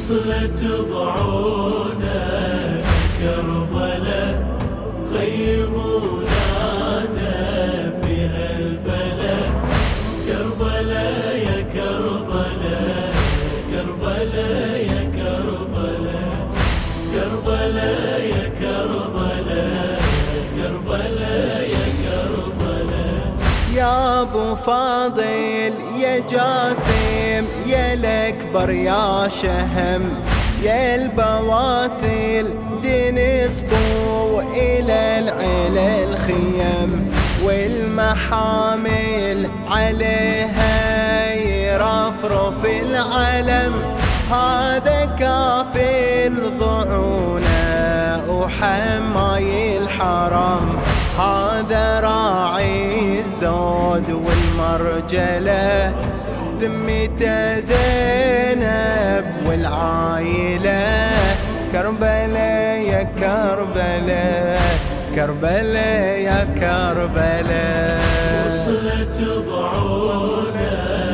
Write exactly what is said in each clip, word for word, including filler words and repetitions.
وصلت ضعونا كربلاء، خيم ونادى فيها الفلاح. كربلاء يا كربلاء، كربلاء يا كربلاء، كربلاء يا كربلاء، كربلاء يا كربلاء. يا ابو فاضل يا جاسم يا الاكبر يا شهم، يا البواسل دين صبو الى العلا الخيم، والمحامل عليها يرفرف العلم. هذا كافل ضعونا وحماي الحرم، هذا راعي الزود والمرجلة، ذمته زينب والعايلة. كربلاء يا كربلاء، كربلاء يا كربلاء. وصلت ضعونا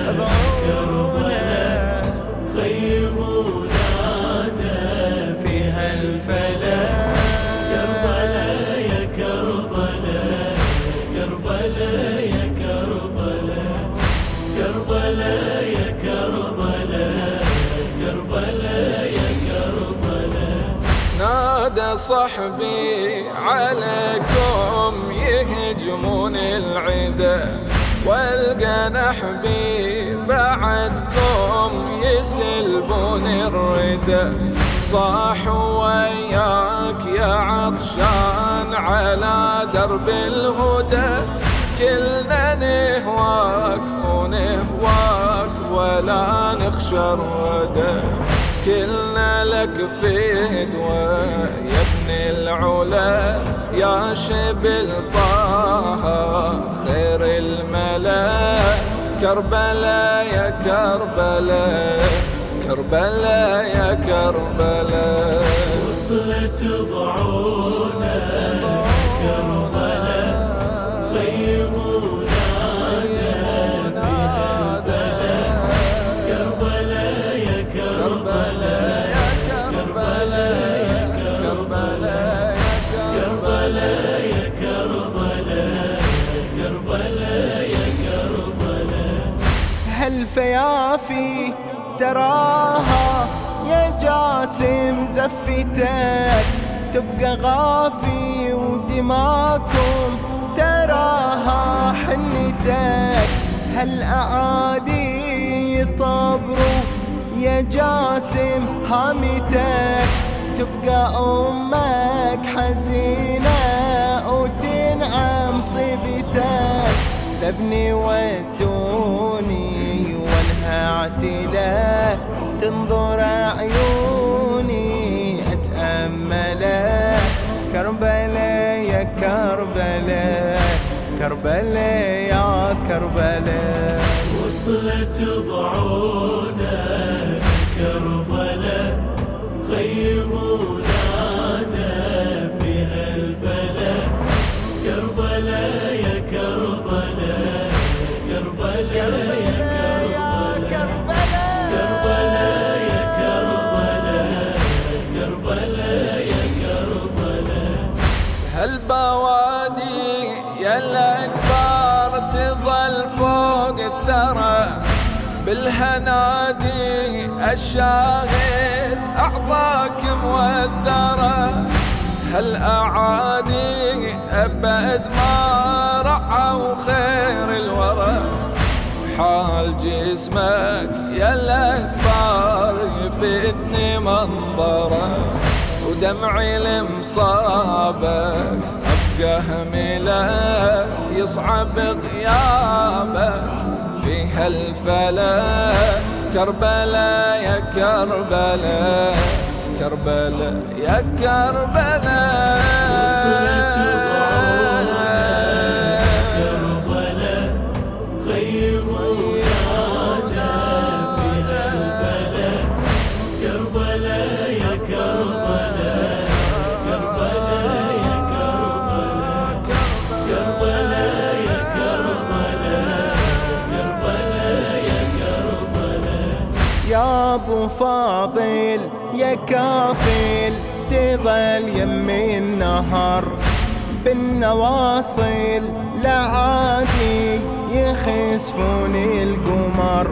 كربلاء، خيم ونادى فيها الفلاح. كربلاء يا كربلاء، كربلاء يا كربلاء، كربلاء يا كربلاء، كربلاء يا كربلاء. نادى صحبي عليكم يهجمون العدا، والقى نحبي بعدكم يسلبون الردى. صاحوا وياك يا عطشان على درب الهدى، كلنا نهواك ونهواك ولا نخشى الردى. كلنا لك فدوى يا ابن العلا، يا شبل طه خير الملا. كربلاء يا كربلاء، كربلاء يا كربلاء. وصلت ضعونا كربلاء، خيم ونادى فيها الفلاح. كربلاء يا كربلاء، كربلاء يا كربلاء، كربلاء يا كربلاء، كربلاء يا كربلاء. هالفيافي تراها يا جاسم زفتك، تبقى غافي ودماكم تراها حنتك. هالأعادي يطبروا يا جاسم هامتك، تبقى أمك حزينة وتنعم صبتك. لابني ودوني وانها اعتلا، تنظر عيوني اتأملا. كربلاء يا كربلاء، كربلاء يا كربلاء. وصلت ضعونا كربلاء، خيم ونادى فيها الفلاح. كربلاء يا كربلاء، كربلاء يا كربلاء، كربلاء يا كربلاء، كربلاء يا كربلاء. هالبوادي يا الأكبر تظل فوق الثرى، بالهنادي الشاهد أعضاك موذرة. هالأعادي أبد ما رعوا خير الورى، حال جسمك يا الأكبر يفيدني منظره. ودمعي لمصابك أبقى هملا، يصعب غيابك في هالفلا. كربلاء يا كربلاء، كربلاء يا كربلاء. وصلت ضعونا كربلاء، خيم ونادى فيها الفلاح. كربلاء يا كربلاء، كربلاء يا كربلاء، كربلاء يا كربلاء، كربلاء يا كربلاء. يا أبو فاضل يا كافل تظل يم النهر بالنواصل لا عادي يخسفون القمر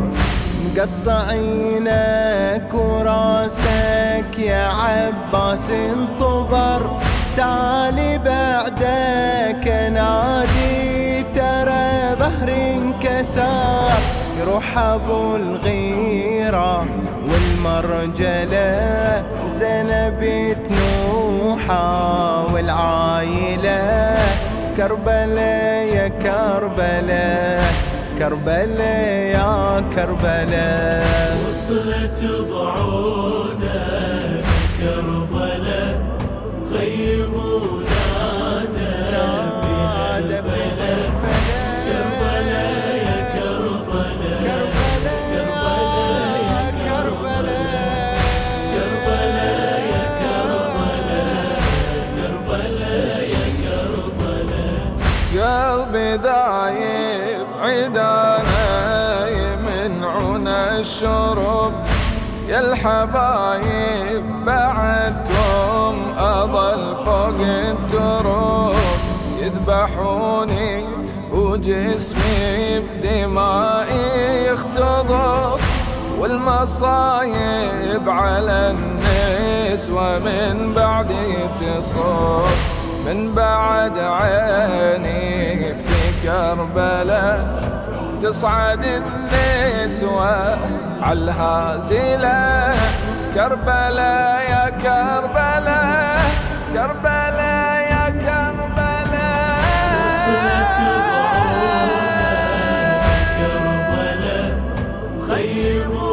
مقطعينك وراسك يا عباس انطبر تعالي بعدك نادي ترى ظهري انكسر يروح ابو الغيرة والمرجلة زنبت نوحة والعايلة كربلاء يا كربلاء كربلاء يا كربلاء وصلت ضعونا كربلاء خيموا نادى في الفلك كربلاء يا كربلاء كربلاء يا كربلاء كربلاء يا كربلاء كربلاء يا كربلاء قلبي دايب عيدانا يمنعنا الشرب يا الحبايب بعدكم أظل فوق التراب يذبحوني وجسمي بدمائي يختضب والمصايب على النسوة من بعدي تصب من بعد عيني في كربلاء تصعد النسوة عالهازلة كربلاء يا كربلاء كربلاء يا كربلاء وصلت ضعونا كربلاء خيموا